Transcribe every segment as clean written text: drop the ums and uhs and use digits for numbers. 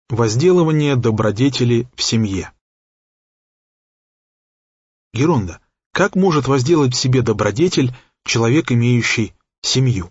Возделывание добродетели в семье. Геронда, как может возделать в себе добродетель человек, имеющий семью?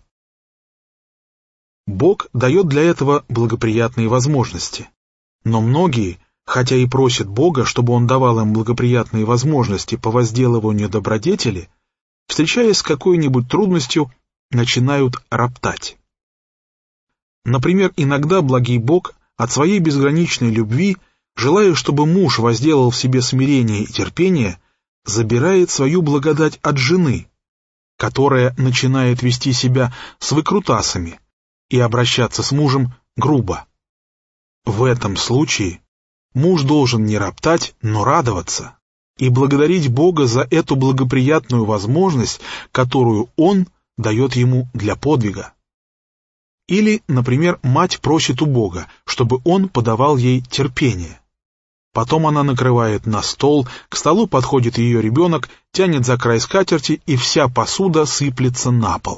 Бог дает для этого благоприятные возможности. Но многие, хотя и просят Бога, чтобы Он давал им благоприятные возможности по возделыванию добродетели, встречаясь с какой-нибудь трудностью, начинают роптать. Например, иногда благий Бог от своей безграничной любви, желая, чтобы муж возделал в себе смирение и терпение, забирает свою благодать от жены, которая начинает вести себя с выкрутасами и обращаться с мужем грубо. В этом случае муж должен не роптать, но радоваться и благодарить Бога за эту благоприятную возможность, которую Он дает ему для подвига. Или, например, мать просит у Бога, чтобы Он подавал ей терпение. Потом она накрывает на стол, к столу подходит ее ребенок, тянет за край скатерти, и вся посуда сыплется на пол.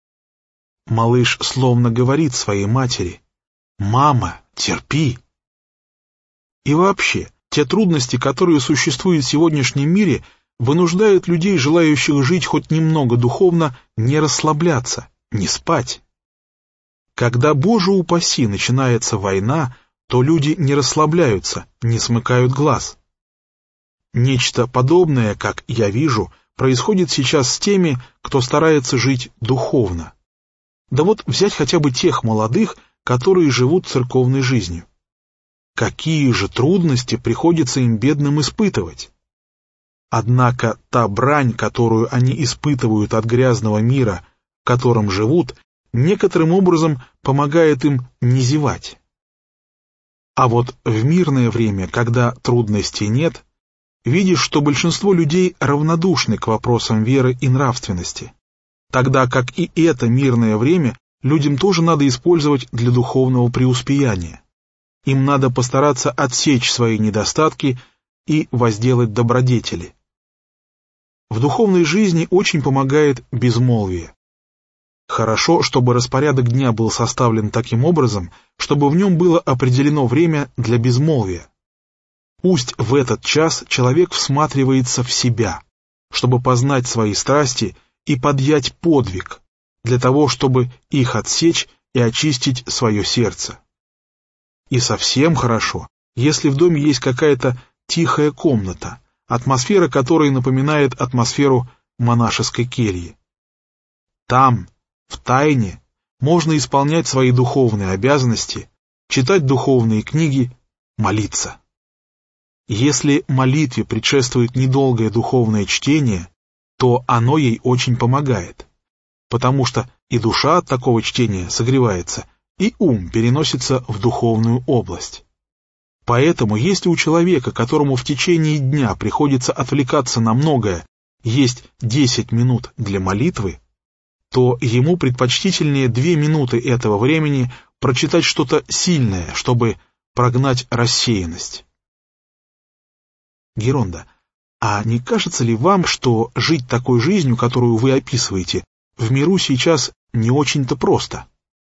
Малыш словно говорит своей матери: «Мама, терпи». И вообще, те трудности, которые существуют в сегодняшнем мире, вынуждают людей, желающих жить хоть немного духовно, не расслабляться, не спать. Когда, Боже упаси, начинается война, то люди не расслабляются, не смыкают глаз. Нечто подобное, как я вижу, происходит сейчас с теми, кто старается жить духовно. Да вот взять хотя бы тех молодых, которые живут церковной жизнью. Какие же трудности приходится им, бедным, испытывать? Однако та брань, которую они испытывают от грязного мира, в котором живут, некоторым образом помогает им не зевать. А вот в мирное время, когда трудностей нет, видишь, что большинство людей равнодушны к вопросам веры и нравственности, тогда как и это мирное время людям тоже надо использовать для духовного преуспеяния. Им надо постараться отсечь свои недостатки и возделать добродетели. В духовной жизни очень помогает безмолвие. Хорошо, чтобы распорядок дня был составлен таким образом, чтобы в нем было определено время для безмолвия. Пусть в этот час человек всматривается в себя, чтобы познать свои страсти и подъять подвиг, для того, чтобы их отсечь и очистить свое сердце. И совсем хорошо, если в доме есть какая-то тихая комната, атмосфера которой напоминает атмосферу монашеской кельи. Там, в тайне, можно исполнять свои духовные обязанности, читать духовные книги, молиться. Если молитве предшествует недолгое духовное чтение, то оно ей очень помогает, потому что и душа от такого чтения согревается, и ум переносится в духовную область. Поэтому, если у человека, которому в течение дня приходится отвлекаться на многое, есть 10 минут для молитвы, то ему предпочтительнее 2 минуты этого времени прочитать что-то сильное, чтобы прогнать рассеянность. Геронда, а не кажется ли вам, что жить такой жизнью, которую вы описываете, в миру сейчас не очень-то просто?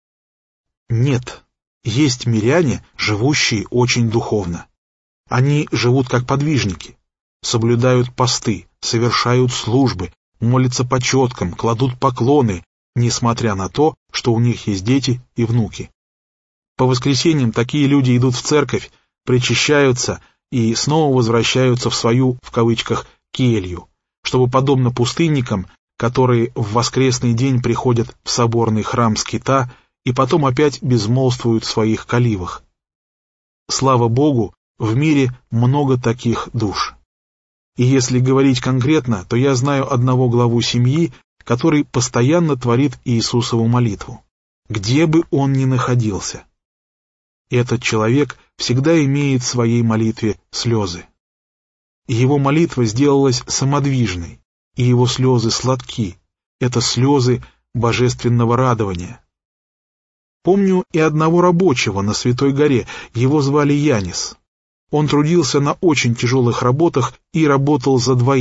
Нет, есть миряне, живущие очень духовно. Они живут как подвижники, соблюдают посты, совершают службы, молятся по четкам, кладут поклоны, несмотря на то, что у них есть дети и внуки. По воскресеньям такие люди идут в церковь, причащаются и снова возвращаются в свою, в кавычках, келью, чтобы, подобно пустынникам, которые в воскресный день приходят в соборный храм скита и потом опять безмолвствуют в своих каливах. Слава Богу, в мире много таких душ. И если говорить конкретно, то я знаю одного главу семьи, который постоянно творит Иисусову молитву, где бы он ни находился. Этот человек всегда имеет в своей молитве слезы. Его молитва сделалась самодвижной, и его слезы сладки. Это слезы божественного радования. Помню и одного рабочего на Святой горе, его звали Янис. Он трудился на очень тяжелых работах и работал за 2.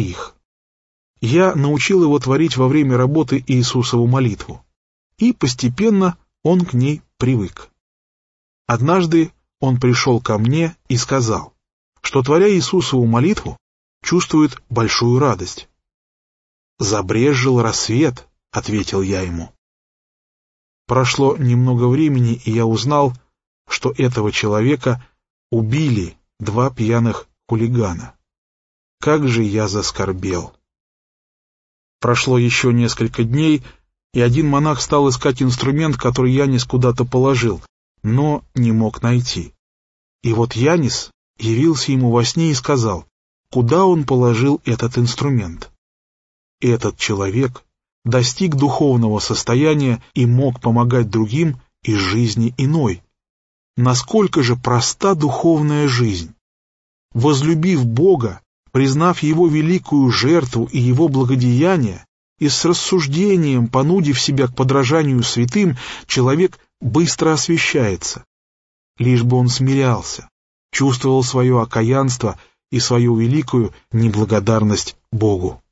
Я научил его творить во время работы Иисусову молитву, и постепенно он к ней привык. Однажды он пришел ко мне и сказал, что, творя Иисусову молитву, чувствует большую радость. «Забрезжил рассвет», — ответил я ему. Прошло немного времени, и я узнал, что этого человека убили 2 пьяных хулигана. Как же я заскорбел! Прошло еще несколько дней, и один монах стал искать инструмент, который Янис куда-то положил, но не мог найти. И вот Янис явился ему во сне и сказал, куда он положил этот инструмент. Этот человек достиг духовного состояния и мог помогать другим из жизни иной. Насколько же проста духовная жизнь! Возлюбив Бога, признав Его великую жертву и Его благодеяние, и с рассуждением, понудив себя к подражанию святым, человек быстро освящается. Лишь бы он смирялся, чувствовал свое окаянство и свою великую неблагодарность Богу.